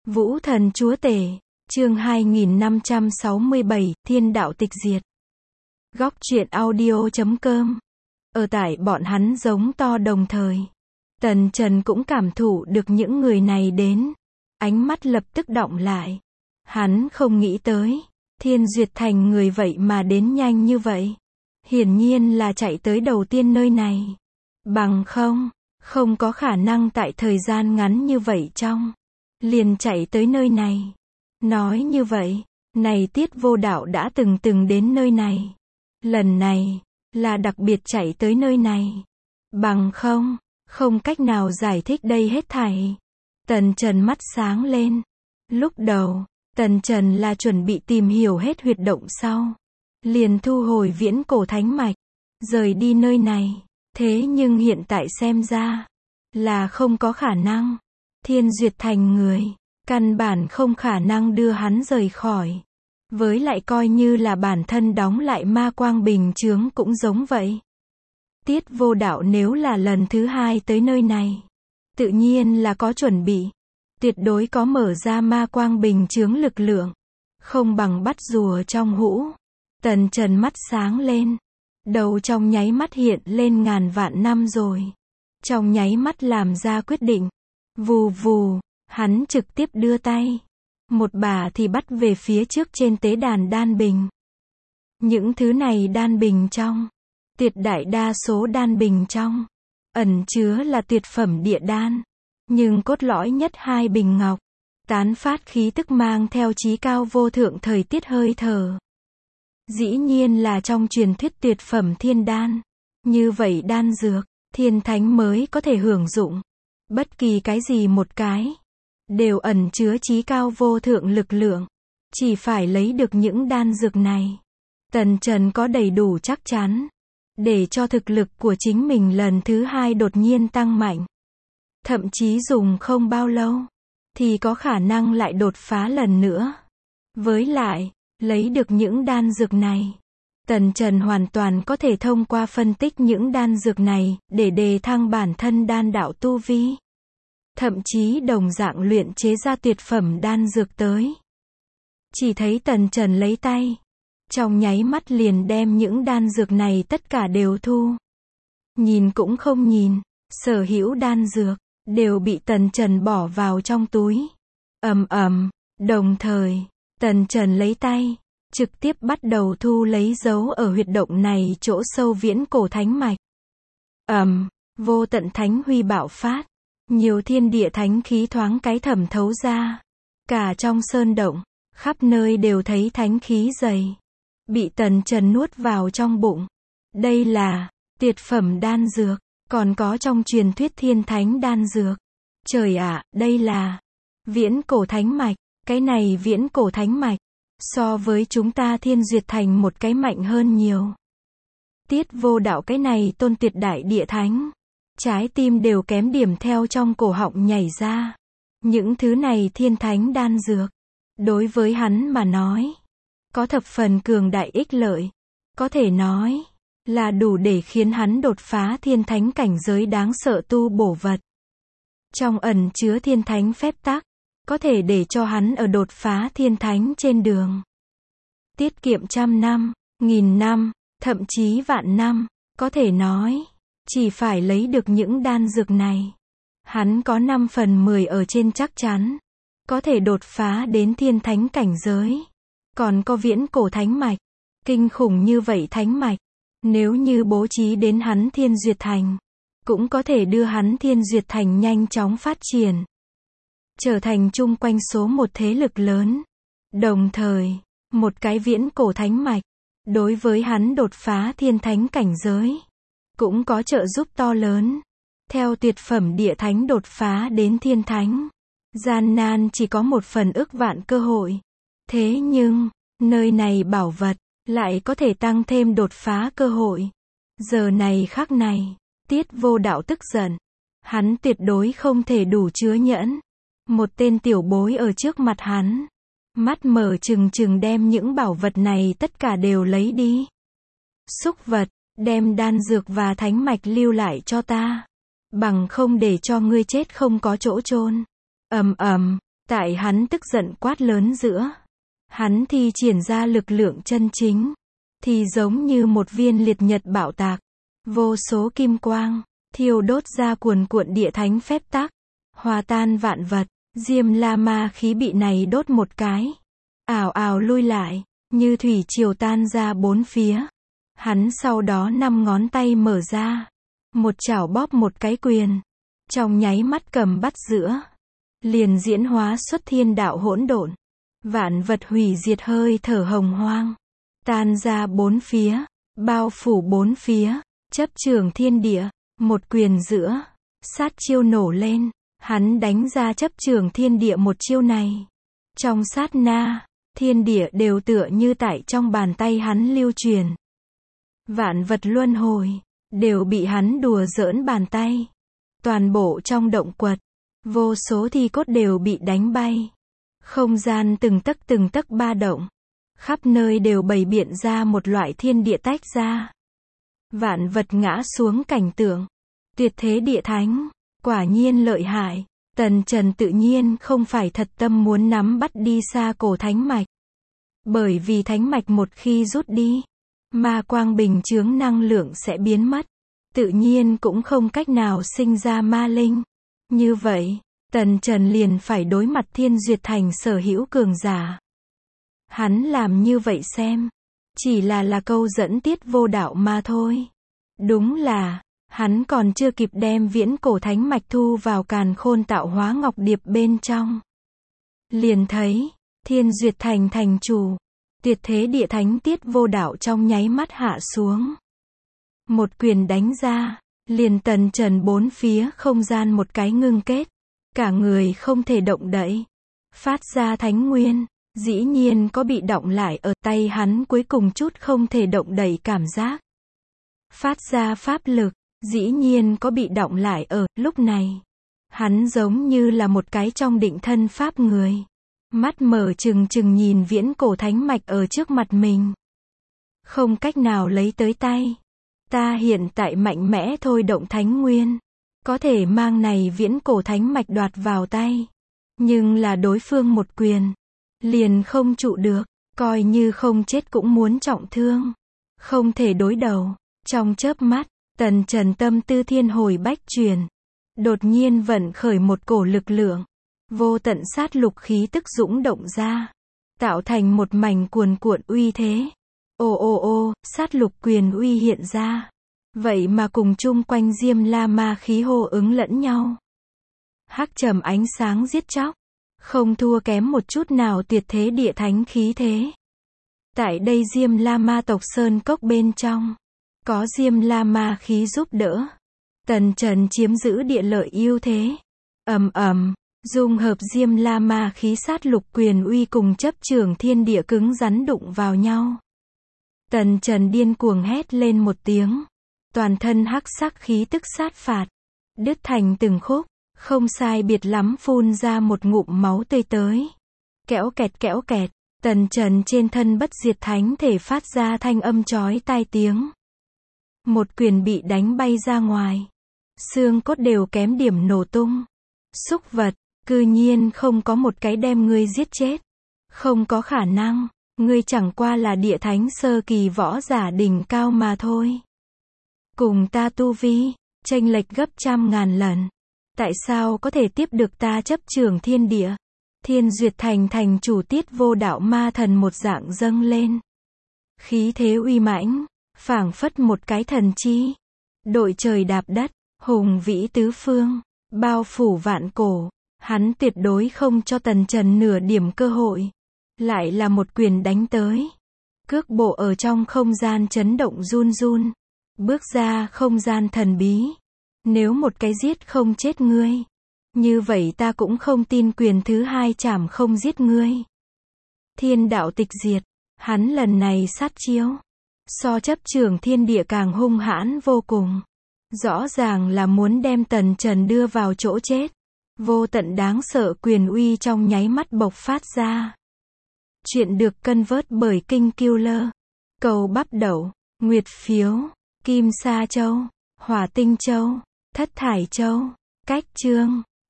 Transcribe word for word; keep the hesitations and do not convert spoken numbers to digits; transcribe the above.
Vũ thần chúa tể, chương hai nghìn năm trăm sáu mươi bảy, thiên đạo tịch diệt. Góc truyện audio chấm com. Ở tại bọn hắn giống to đồng thời. Tần Trần cũng cảm thụ được những người này đến. Ánh mắt lập tức đọng lại. Hắn không nghĩ tới. Thiên Duyệt Thành người vậy mà đến nhanh như vậy. Hiển nhiên là chạy tới đầu tiên nơi này. Bằng không, không có khả năng tại thời gian ngắn như vậy trong. Liền chạy tới nơi này. Nói như vậy, này Tiết Vô Đạo đã từng từng đến nơi này. Lần này, là đặc biệt chạy tới nơi này. Bằng không, không cách nào giải thích đây hết thảy. Tần Trần mắt sáng lên. Lúc đầu, Tần Trần là chuẩn bị tìm hiểu hết huyệt động sau. Liền thu hồi viễn cổ thánh mạch. Rời đi nơi này. Thế nhưng hiện tại xem ra, là không có khả năng. Thiên Duyệt Thành người, căn bản không khả năng đưa hắn rời khỏi. Với lại coi như là bản thân đóng lại ma quang bình chướng cũng giống vậy. Tiết Vô Đạo nếu là lần thứ hai tới nơi này, tự nhiên là có chuẩn bị. Tuyệt đối có mở ra ma quang bình chướng lực lượng. Không bằng bắt rùa trong hũ. Tần Trần mắt sáng lên. Đầu trong nháy mắt hiện lên ngàn vạn năm rồi. Trong nháy mắt làm ra quyết định. Vù vù, hắn trực tiếp đưa tay. Một bà thì bắt về phía trước trên tế đàn đan bình. Những thứ này đan bình trong. Tuyệt đại đa số đan bình trong. Ẩn chứa là tuyệt phẩm địa đan. Nhưng cốt lõi nhất hai bình ngọc. Tán phát khí tức mang theo chí cao vô thượng thời tiết hơi thở. Dĩ nhiên là trong truyền thuyết tuyệt phẩm thiên đan. Như vậy đan dược, thiên thánh mới có thể hưởng dụng. Bất kỳ cái gì một cái, đều ẩn chứa chí cao vô thượng lực lượng. Chỉ phải lấy được những đan dược này. Tần Trần có đầy đủ chắc chắn. Để cho thực lực của chính mình lần thứ hai đột nhiên tăng mạnh. Thậm chí dùng không bao lâu, thì có khả năng lại đột phá lần nữa. Với lại, lấy được những đan dược này. Tần Trần hoàn toàn có thể thông qua phân tích những đan dược này, để đề thăng bản thân đan đạo tu vi. Thậm chí đồng dạng luyện chế ra tuyệt phẩm đan dược tới. Chỉ thấy Tần Trần lấy tay. Trong nháy mắt liền đem những đan dược này tất cả đều thu. Nhìn cũng không nhìn. Sở hữu đan dược, đều bị Tần Trần bỏ vào trong túi. Ầm ầm, đồng thời, Tần Trần lấy tay. Trực tiếp bắt đầu thu lấy dấu ở huyệt động này chỗ sâu viễn cổ thánh mạch. Ầm, vô tận thánh huy bạo phát. Nhiều thiên địa thánh khí thoáng cái thẩm thấu ra. Cả trong sơn động, khắp nơi đều thấy thánh khí dày. Bị Tần Trần nuốt vào trong bụng. Đây là tuyệt phẩm đan dược, còn có trong truyền thuyết thiên thánh đan dược. Trời ạ, đây là viễn cổ thánh mạch. Cái này viễn cổ thánh mạch, so với chúng ta Thiên Duyệt Thành một cái mạnh hơn nhiều. Tiết Vô Đạo cái này tôn tuyệt đại địa thánh. Trái tim đều kém điểm theo trong cổ họng nhảy ra. Những thứ này thiên thánh đan dược. Đối với hắn mà nói. Có thập phần cường đại ích lợi. Có thể nói. Là đủ để khiến hắn đột phá thiên thánh cảnh giới đáng sợ tu bổ vật. Trong ẩn chứa thiên thánh phép tắc. Có thể để cho hắn ở đột phá thiên thánh trên đường. Tiết kiệm trăm năm, nghìn năm, thậm chí vạn năm. Có thể nói. Chỉ phải lấy được những đan dược này. Hắn có năm phần mười ở trên chắc chắn. Có thể đột phá đến thiên thánh cảnh giới. Còn có viễn cổ thánh mạch. Kinh khủng như vậy thánh mạch. Nếu như bố trí đến hắn Thiên Duyệt Thành. Cũng có thể đưa hắn Thiên Duyệt Thành nhanh chóng phát triển. Trở thành chung quanh số một thế lực lớn. Đồng thời, một cái viễn cổ thánh mạch. Đối với hắn đột phá thiên thánh cảnh giới. Cũng có trợ giúp to lớn. Theo tuyệt phẩm địa thánh đột phá đến thiên thánh. Gian nan chỉ có một phần ức vạn cơ hội. Thế nhưng, nơi này bảo vật, lại có thể tăng thêm đột phá cơ hội. Giờ này khắc này, Tiết Vô Đạo tức giận. Hắn tuyệt đối không thể đủ chứa nhẫn. Một tên tiểu bối ở trước mặt hắn. Mắt mở trừng trừng đem những bảo vật này tất cả đều lấy đi. Xúc vật, đem đan dược và thánh mạch lưu lại cho ta. Bằng không để cho ngươi chết không có chỗ chôn. Ầm ầm, Tại hắn tức giận quát lớn giữa, hắn thi triển ra lực lượng chân chính, thì giống như một viên liệt nhật bạo tạc, vô số kim quang, thiêu đốt ra cuồn cuộn địa thánh phép tắc, hòa tan vạn vật. Diêm La Ma khí bị này đốt một cái, ào ào lui lại, như thủy triều tan ra bốn phía. Hắn sau đó năm ngón tay mở ra, một chảo bóp một cái quyền, trong nháy mắt cầm bắt giữa, liền diễn hóa xuất thiên đạo hỗn độn, vạn vật hủy diệt hơi thở hồng hoang, tan ra bốn phía, bao phủ bốn phía, chấp trường thiên địa, một quyền giữa, sát chiêu nổ lên, hắn đánh ra chấp trường thiên địa một chiêu này. Trong sát na, thiên địa đều tựa như tại trong bàn tay hắn lưu truyền. Vạn vật luân hồi, đều bị hắn đùa giỡn bàn tay. Toàn bộ trong động quật, vô số thi cốt đều bị đánh bay. Không gian từng tấc từng tấc ba động. Khắp nơi đều bày biện ra một loại thiên địa tách ra. Vạn vật ngã xuống cảnh tượng. Tuyệt thế địa thánh, quả nhiên lợi hại. Tần Trần tự nhiên không phải thật tâm muốn nắm bắt đi xa cổ thánh mạch. Bởi vì thánh mạch một khi rút đi, ma quang bình chướng năng lượng sẽ biến mất. Tự nhiên cũng không cách nào sinh ra ma linh. Như vậy, Tần Trần liền phải đối mặt Thiên Duyệt Thành sở hữu cường giả. Hắn làm như vậy xem, chỉ là là câu dẫn Tiết Vô Đạo mà thôi. Đúng là, hắn còn chưa kịp đem viễn cổ thánh mạch thu vào càn khôn tạo hóa ngọc điệp bên trong. Liền thấy, Thiên Duyệt Thành thành chủ, tuyệt thế địa thánh Tiết Vô Đạo trong nháy mắt hạ xuống. Một quyền đánh ra, liền Tần Trần bốn phía không gian một cái ngưng kết. Cả người không thể động đậy. Phát ra thánh nguyên, dĩ nhiên có bị động lại ở tay hắn cuối cùng chút không thể động đậy cảm giác. Phát ra pháp lực, dĩ nhiên có bị động lại ở lúc này. Hắn giống như là một cái trong định thân pháp người. Mắt mở trừng trừng nhìn viễn cổ thánh mạch ở trước mặt mình. Không cách nào lấy tới tay. Ta hiện tại mạnh mẽ thôi động thánh nguyên. Có thể mang này viễn cổ thánh mạch đoạt vào tay. Nhưng là đối phương một quyền. Liền không trụ được. Coi như không chết cũng muốn trọng thương. Không thể đối đầu. Trong chớp mắt, Tần Trần tâm tư thiên hồi bách truyền. Đột nhiên vận khởi một cổ lực lượng. Vô tận sát lục khí tức dũng động ra. Tạo thành một mảnh cuồn cuộn uy thế. Ô ô ô, sát lục quyền uy hiện ra. Vậy mà cùng chung quanh Diêm La Ma khí hô ứng lẫn nhau. Hắc trầm ánh sáng giết chóc. Không thua kém một chút nào tuyệt thế địa thánh khí thế. Tại đây Diêm La Ma tộc sơn cốc bên trong. Có Diêm La Ma khí giúp đỡ. Tần Trần chiếm giữ địa lợi ưu thế. Ầm ầm, dung hợp Diêm La Ma khí sát lục quyền uy cùng chấp trường thiên địa cứng rắn đụng vào nhau. Tần Trần điên cuồng hét lên một tiếng. Toàn thân hắc sắc khí tức sát phạt. Đứt thành từng khúc. Không sai biệt lắm phun ra một ngụm máu tươi tới. Kẽo kẹt kẽo kẹt. Tần Trần trên thân bất diệt thánh thể phát ra thanh âm chói tai tiếng. Một quyền bị đánh bay ra ngoài. Xương cốt đều kém điểm nổ tung. Súc vật, cư nhiên không có một cái đem ngươi giết chết. Không có khả năng. Ngươi chẳng qua là địa thánh sơ kỳ võ giả đỉnh cao mà thôi. Cùng ta tu vi, chênh lệch gấp trăm ngàn lần. Tại sao có thể tiếp được ta chấp trường thiên địa? Thiên Duyệt Thành thành chủ Tiết Vô Đạo ma thần một dạng dâng lên. Khí thế uy mãnh, phảng phất một cái thần chi. Đội trời đạp đất, hùng vĩ tứ phương, bao phủ vạn cổ. Hắn tuyệt đối không cho Tần Trần nửa điểm cơ hội. Lại là một quyền đánh tới. Cước bộ ở trong không gian chấn động run run. Bước ra không gian thần bí. Nếu một cái giết không chết ngươi, như vậy ta cũng không tin quyền thứ hai chảm không giết ngươi. Thiên đạo tịch diệt, hắn lần này sát chiếu. So chấp trường thiên địa càng hung hãn vô cùng. Rõ ràng là muốn đem Tần Trần đưa vào chỗ chết. Vô tận đáng sợ quyền uy trong nháy mắt bộc phát ra. Chuyện được cân vớt bởi Kinh Killer. Cầu bắp đậu, nguyệt phiếu, kim sa châu, hỏa tinh châu, thất thải châu, cách chương.